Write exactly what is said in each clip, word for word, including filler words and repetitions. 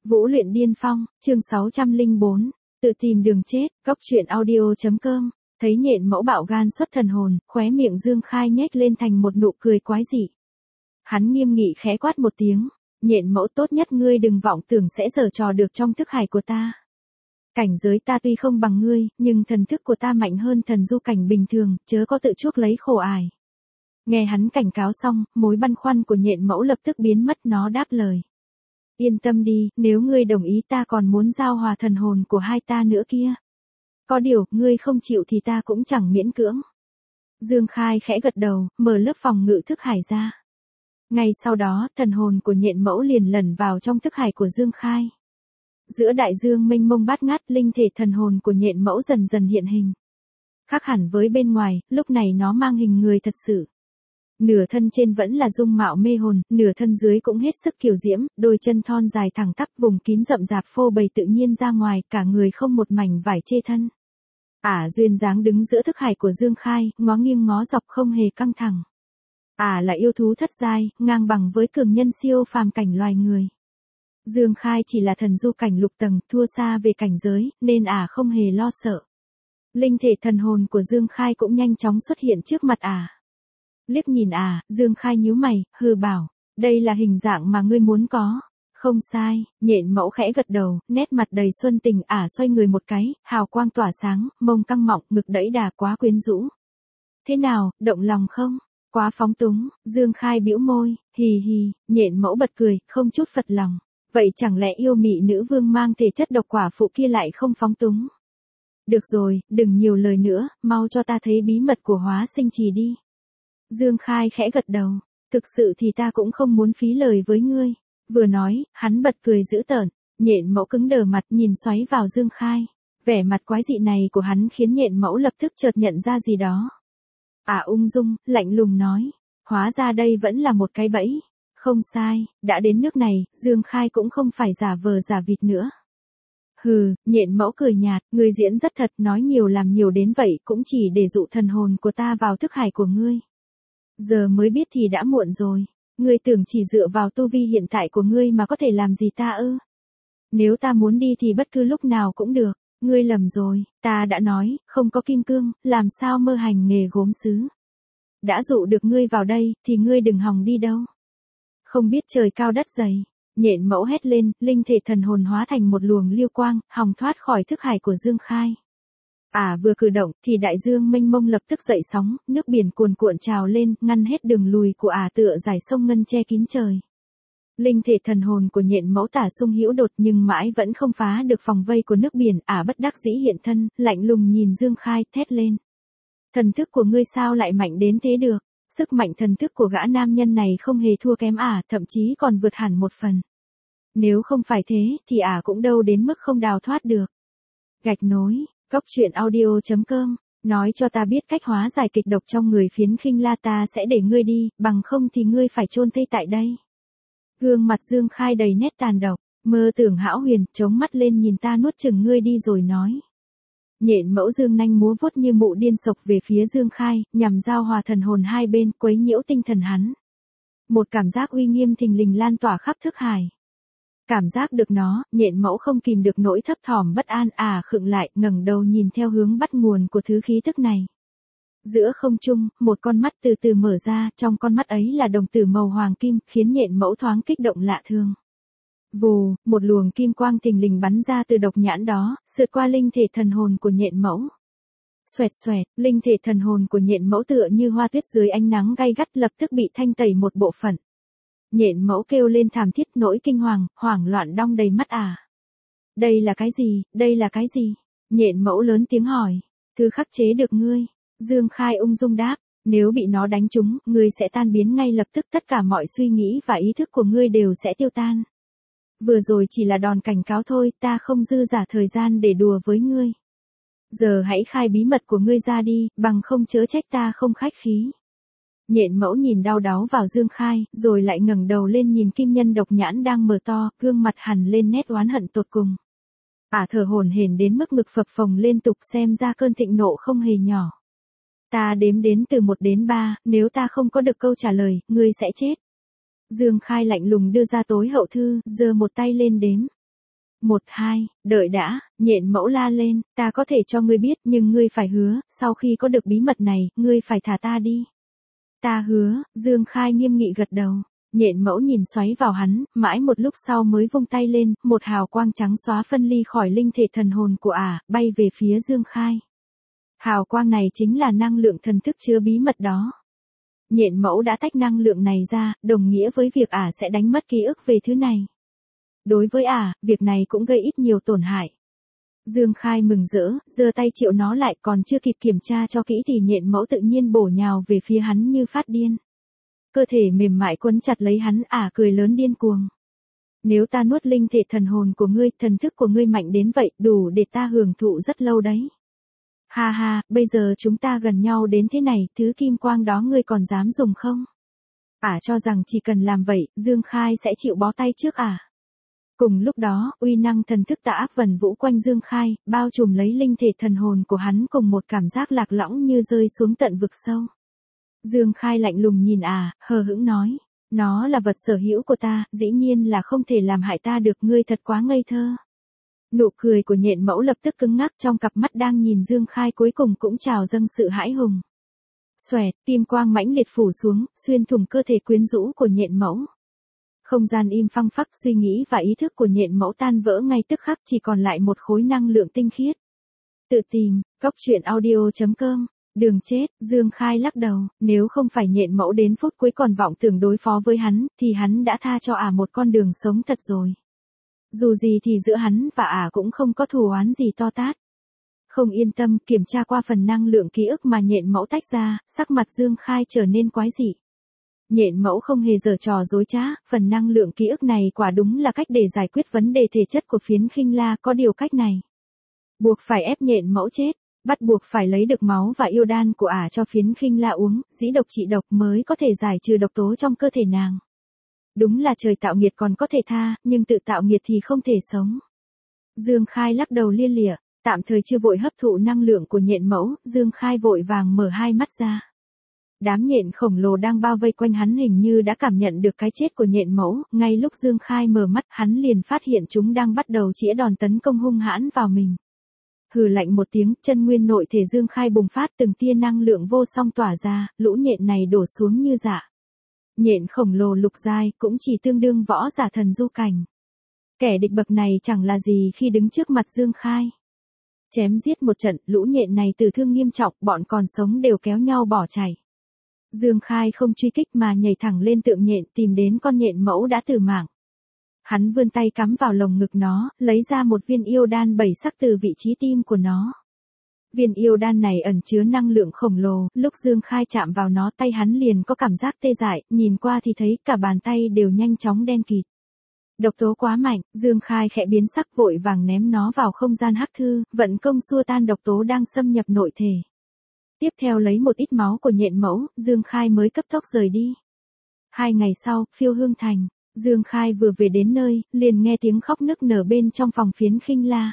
Vũ luyện điên phong, chương sáu trăm lẻ bốn, tự tìm đường chết, góc truyện audio.com, thấy nhện mẫu bạo gan xuất thần hồn, khóe miệng Dương Khai nhếch lên thành một nụ cười quái dị. Hắn nghiêm nghị khẽ quát một tiếng, nhện mẫu tốt nhất ngươi đừng vọng tưởng sẽ giở trò được trong thức hải của ta. Cảnh giới ta tuy không bằng ngươi, nhưng thần thức của ta mạnh hơn thần du cảnh bình thường, chớ có tự chuốc lấy khổ ải. Nghe hắn cảnh cáo xong, mối băn khoăn của nhện mẫu lập tức biến mất, nó đáp lời. Yên tâm đi, nếu ngươi đồng ý ta còn muốn giao hòa thần hồn của hai ta nữa kia. Có điều, ngươi không chịu thì ta cũng chẳng miễn cưỡng. Dương Khai khẽ gật đầu, mở lớp phòng ngự thức hải ra. Ngay sau đó, thần hồn của nhện mẫu liền lẩn vào trong thức hải của Dương Khai. Giữa đại dương mênh mông bát ngát, linh thể thần hồn của nhện mẫu dần dần hiện hình. Khác hẳn với bên ngoài, lúc này nó mang hình người thật sự. Nửa thân trên vẫn là dung mạo mê hồn, nửa thân dưới cũng hết sức kiều diễm, đôi chân thon dài thẳng tắp, vùng kín rậm rạp phô bày tự nhiên ra ngoài, cả người không một mảnh vải chê thân. Ả à, duyên dáng đứng giữa thức hải của Dương Khai, ngó nghiêng ngó dọc không hề căng thẳng. Ả à, là yêu thú thất giai, ngang bằng với cường nhân siêu phàm cảnh loài người. Dương Khai chỉ là thần du cảnh lục tầng, thua xa về cảnh giới, nên Ả à không hề lo sợ. Linh thể thần hồn của Dương Khai cũng nhanh chóng xuất hiện trước mặt Ả. À. Liếc nhìn à, Dương Khai nhíu mày, hừ bảo, đây là hình dạng mà ngươi muốn có. Không sai, nhện mẫu khẽ gật đầu, nét mặt đầy xuân tình. Ả à xoay người một cái, hào quang tỏa sáng, mông căng mọng, ngực đẫy đà quá quyến rũ. Thế nào, động lòng không? Quá phóng túng. Dương Khai bĩu môi, hì hì, nhện mẫu bật cười, không chút phật lòng. Vậy chẳng lẽ yêu mị nữ vương mang thể chất độc quả phụ kia lại không phóng túng? Được rồi, đừng nhiều lời nữa, mau cho ta thấy bí mật của hóa sinh trì đi. Dương Khai khẽ gật đầu, thực sự thì ta cũng không muốn phí lời với ngươi. Vừa nói, hắn bật cười dữ tợn, nhện mẫu cứng đờ mặt nhìn xoáy vào Dương Khai. Vẻ mặt quái dị này của hắn khiến nhện mẫu lập tức chợt nhận ra gì đó. À ung dung, lạnh lùng nói, hóa ra đây vẫn là một cái bẫy. Không sai, đã đến nước này, Dương Khai cũng không phải giả vờ giả vịt nữa. Hừ, nhện mẫu cười nhạt, ngươi diễn rất thật, nói nhiều làm nhiều đến vậy cũng chỉ để dụ thần hồn của ta vào thức hải của ngươi. Giờ mới biết thì đã muộn rồi. Ngươi tưởng chỉ dựa vào tu vi hiện tại của ngươi mà có thể làm gì ta ư? Nếu ta muốn đi thì bất cứ lúc nào cũng được. Ngươi lầm rồi, ta đã nói, không có kim cương, làm sao mơ hành nghề gốm sứ. Đã dụ được ngươi vào đây, thì ngươi đừng hòng đi đâu. Không biết trời cao đất dày. Nhện mẫu hét lên, linh thể thần hồn hóa thành một luồng liêu quang, hòng thoát khỏi thức hải của Dương Khai. À vừa cử động, thì đại dương mênh mông lập tức dậy sóng, nước biển cuồn cuộn trào lên, ngăn hết đường lùi của Ả à tựa dải sông ngân che kín trời. Linh thể thần hồn của nhện mẫu tả sung hữu đột nhưng mãi vẫn không phá được vòng vây của nước biển. Ả à bất đắc dĩ hiện thân, lạnh lùng nhìn Dương Khai, thét lên. Thần thức của ngươi sao lại mạnh đến thế được? Sức mạnh thần thức của gã nam nhân này không hề thua kém Ả, à, thậm chí còn vượt hẳn một phần. Nếu không phải thế, thì Ả à cũng đâu đến mức không đào thoát được. Gạch nối. Góc truyện audio.com, nói cho ta biết cách hóa giải kịch độc trong người phiến khinh la, ta sẽ để ngươi đi, bằng không thì ngươi phải chôn thây tại đây. Gương mặt Dương Khai đầy nét tàn độc, mơ tưởng hão huyền, chống mắt lên nhìn ta nuốt chửng ngươi đi rồi nói. Nhện mẫu dương nanh múa vuốt như mụ điên sộc về phía Dương Khai, nhằm giao hòa thần hồn hai bên, quấy nhiễu tinh thần hắn. Một cảm giác uy nghiêm thình lình lan tỏa khắp thức hải. Cảm giác được nó, nhện mẫu không kìm được nỗi thấp thỏm bất an. À khựng lại, ngẩng đầu nhìn theo hướng bắt nguồn của thứ khí tức này. Giữa không trung, một con mắt từ từ mở ra, trong con mắt ấy là đồng tử màu hoàng kim, khiến nhện mẫu thoáng kích động lạ thường. Vù, một luồng kim quang thình lình bắn ra từ độc nhãn đó, sượt qua linh thể thần hồn của nhện mẫu. Xoẹt xoẹt, linh thể thần hồn của nhện mẫu tựa như hoa tuyết dưới ánh nắng gay gắt lập tức bị thanh tẩy một bộ phận. Nhện mẫu kêu lên thảm thiết, nỗi kinh hoàng, hoảng loạn đong đầy mắt à. Đây là cái gì, đây là cái gì? Nhện mẫu lớn tiếng hỏi. Thứ khắc chế được ngươi. Dương Khai ung dung đáp, nếu bị nó đánh trúng, ngươi sẽ tan biến ngay lập tức, tất cả mọi suy nghĩ và ý thức của ngươi đều sẽ tiêu tan. Vừa rồi chỉ là đòn cảnh cáo thôi, ta không dư giả thời gian để đùa với ngươi. Giờ hãy khai bí mật của ngươi ra đi, bằng không chớ trách ta không khách khí. Nhện mẫu nhìn đau đáu vào Dương Khai, rồi lại ngẩng đầu lên nhìn kim nhân độc nhãn đang mở to, gương mặt hằn lên nét oán hận tột cùng. Ả à thở hổn hển đến mức ngực phập phồng liên tục, xem ra cơn thịnh nộ không hề nhỏ. Ta đếm đến từ một đến ba, nếu ta không có được câu trả lời, ngươi sẽ chết. Dương Khai lạnh lùng đưa ra tối hậu thư, giơ một tay lên đếm. Một hai, đợi đã, nhện mẫu la lên, ta có thể cho ngươi biết nhưng ngươi phải hứa, sau khi có được bí mật này, ngươi phải thả ta đi. Ta hứa, Dương Khai nghiêm nghị gật đầu. Nhện mẫu nhìn xoáy vào hắn, mãi một lúc sau mới vung tay lên, một hào quang trắng xóa phân ly khỏi linh thể thần hồn của ả, bay về phía Dương Khai. Hào quang này chính là năng lượng thần thức chứa bí mật đó. Nhện mẫu đã tách năng lượng này ra, đồng nghĩa với việc ả sẽ đánh mất ký ức về thứ này. Đối với ả, việc này cũng gây ít nhiều tổn hại. Dương Khai mừng rỡ, giơ tay triệu nó lại, còn chưa kịp kiểm tra cho kỹ thì nhện mẫu tự nhiên bổ nhào về phía hắn như phát điên. Cơ thể mềm mại quấn chặt lấy hắn, ả cười lớn điên cuồng. Nếu ta nuốt linh thể thần hồn của ngươi, thần thức của ngươi mạnh đến vậy, đủ để ta hưởng thụ rất lâu đấy. Ha ha, bây giờ chúng ta gần nhau đến thế này, thứ kim quang đó ngươi còn dám dùng không? Ả cho rằng chỉ cần làm vậy, Dương Khai sẽ chịu bó tay trước ả. Cùng lúc đó, uy năng thần thức tà ác vần vũ quanh Dương Khai, bao trùm lấy linh thể thần hồn của hắn cùng một cảm giác lạc lõng như rơi xuống tận vực sâu. Dương Khai lạnh lùng nhìn ả, hờ hững nói, nó là vật sở hữu của ta, dĩ nhiên là không thể làm hại ta được, ngươi thật quá ngây thơ. Nụ cười của nhện mẫu lập tức cứng ngắc, trong cặp mắt đang nhìn Dương Khai cuối cùng cũng trào dâng sự hãi hùng. Xoẹt, kim quang mãnh liệt phủ xuống, xuyên thủng cơ thể quyến rũ của nhện mẫu. Không gian im phăng phắc, suy nghĩ và ý thức của nhện mẫu tan vỡ ngay tức khắc, chỉ còn lại một khối năng lượng tinh khiết. Tự tìm, cóc truyện audio chấm com. Đường chết, Dương Khai lắc đầu, nếu không phải nhện mẫu đến phút cuối còn vọng tưởng đối phó với hắn, thì hắn đã tha cho ả một con đường sống thật rồi. Dù gì thì giữa hắn và ả cũng không có thù oán gì to tát. Không yên tâm, kiểm tra qua phần năng lượng ký ức mà nhện mẫu tách ra, sắc mặt Dương Khai trở nên quái dị. Nhện mẫu không hề giở trò dối trá, phần năng lượng ký ức này quả đúng là cách để giải quyết vấn đề thể chất của phiến khinh la, có điều cách này. Buộc phải ép nhện mẫu chết, bắt buộc phải lấy được máu và yêu đan của ả cho phiến khinh la uống, dĩ độc trị độc mới có thể giải trừ độc tố trong cơ thể nàng. Đúng là trời tạo nghiệt còn có thể tha, nhưng tự tạo nghiệt thì không thể sống. Dương Khai lắc đầu lia lịa, tạm thời chưa vội hấp thụ năng lượng của nhện mẫu, Dương Khai vội vàng mở hai mắt ra. Đám nhện khổng lồ đang bao vây quanh hắn hình như đã cảm nhận được cái chết của nhện mẫu, ngay lúc Dương Khai mở mắt hắn liền phát hiện chúng đang bắt đầu chĩa đòn tấn công hung hãn vào mình. Hừ lạnh một tiếng, chân nguyên nội thể Dương Khai bùng phát, từng tia năng lượng vô song tỏa ra, lũ nhện này đổ xuống như dạ. Nhện khổng lồ lục giai cũng chỉ tương đương võ giả thần du cảnh. Kẻ địch bậc này chẳng là gì khi đứng trước mặt Dương Khai. Chém giết một trận, lũ nhện này tử thương nghiêm trọng, bọn còn sống đều kéo nhau bỏ chạy. Dương Khai không truy kích mà nhảy thẳng lên tượng nhện, tìm đến con nhện mẫu đã tử mạng. Hắn vươn tay cắm vào lồng ngực nó, lấy ra một viên yêu đan bảy sắc từ vị trí tim của nó. Viên yêu đan này ẩn chứa năng lượng khổng lồ, lúc Dương Khai chạm vào nó tay hắn liền có cảm giác tê dại, nhìn qua thì thấy cả bàn tay đều nhanh chóng đen kịt. Độc tố quá mạnh, Dương Khai khẽ biến sắc vội vàng ném nó vào không gian hắc thư, vận công xua tan độc tố đang xâm nhập nội thể. Tiếp theo lấy một ít máu của nhện mẫu, Dương Khai mới cấp tốc rời đi. Hai ngày sau, Phiêu Hương Thành, Dương Khai vừa về đến nơi, liền nghe tiếng khóc nức nở bên trong phòng phiến khinh la.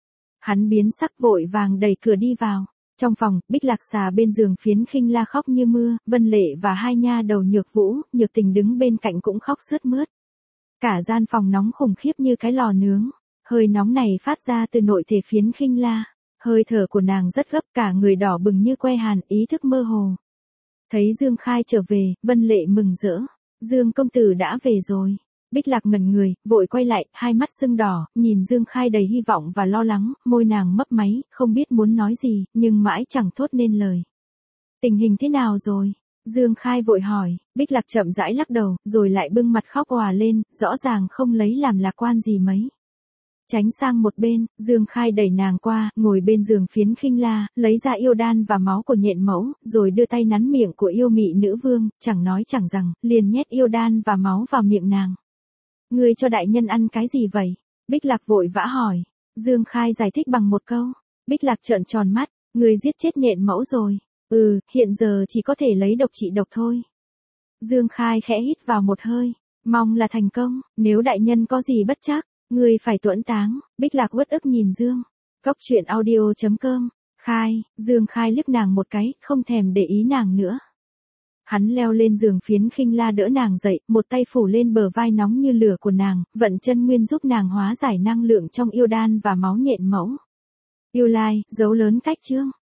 Hắn biến sắc vội vàng đẩy cửa đi vào. Trong phòng, Bích Lạc Xà bên giường phiến khinh la khóc như mưa, Vân Lệ và hai nha đầu Nhược Vũ, Nhược Tình đứng bên cạnh cũng khóc sướt mướt. Cả gian phòng nóng khủng khiếp như cái lò nướng, hơi nóng này phát ra từ nội thể phiến khinh la. Hơi thở của nàng rất gấp, cả người đỏ bừng như que hàn, ý thức mơ hồ. Thấy Dương Khai trở về, Vân Lệ mừng rỡ. Dương công tử đã về rồi. Bích Lạc ngẩn người, vội quay lại, hai mắt sưng đỏ, nhìn Dương Khai đầy hy vọng và lo lắng, môi nàng mấp máy, không biết muốn nói gì, nhưng mãi chẳng thốt nên lời. Tình hình thế nào rồi? Dương Khai vội hỏi, Bích Lạc chậm rãi lắc đầu, rồi lại bưng mặt khóc òa lên, rõ ràng không lấy làm lạc quan gì mấy. Tránh sang một bên, Dương Khai đẩy nàng qua, ngồi bên giường phiến khinh la, lấy ra yêu đan và máu của nhện mẫu, rồi đưa tay nắn miệng của yêu mị nữ vương, chẳng nói chẳng rằng, liền nhét yêu đan và máu vào miệng nàng. Ngươi cho đại nhân ăn cái gì vậy? Bích Lạc vội vã hỏi. Dương Khai giải thích bằng một câu. Bích Lạc trợn tròn mắt, ngươi giết chết nhện mẫu rồi. Ừ, hiện giờ chỉ có thể lấy độc trị độc thôi. Dương Khai khẽ hít vào một hơi, mong là thành công, nếu đại nhân có gì bất trắc, ngươi phải tuẫn táng. Bích Lạc uất ức nhìn Dương. Cóc truyện audio chấm com. Khai, Dương Khai liếc nàng một cái, không thèm để ý nàng nữa. Hắn leo lên giường phiến khinh la đỡ nàng dậy, một tay phủ lên bờ vai nóng như lửa của nàng, vận chân nguyên giúp nàng hóa giải năng lượng trong yêu đan và máu nhện mẫu. Yêu lai, dấu lớn cách chương.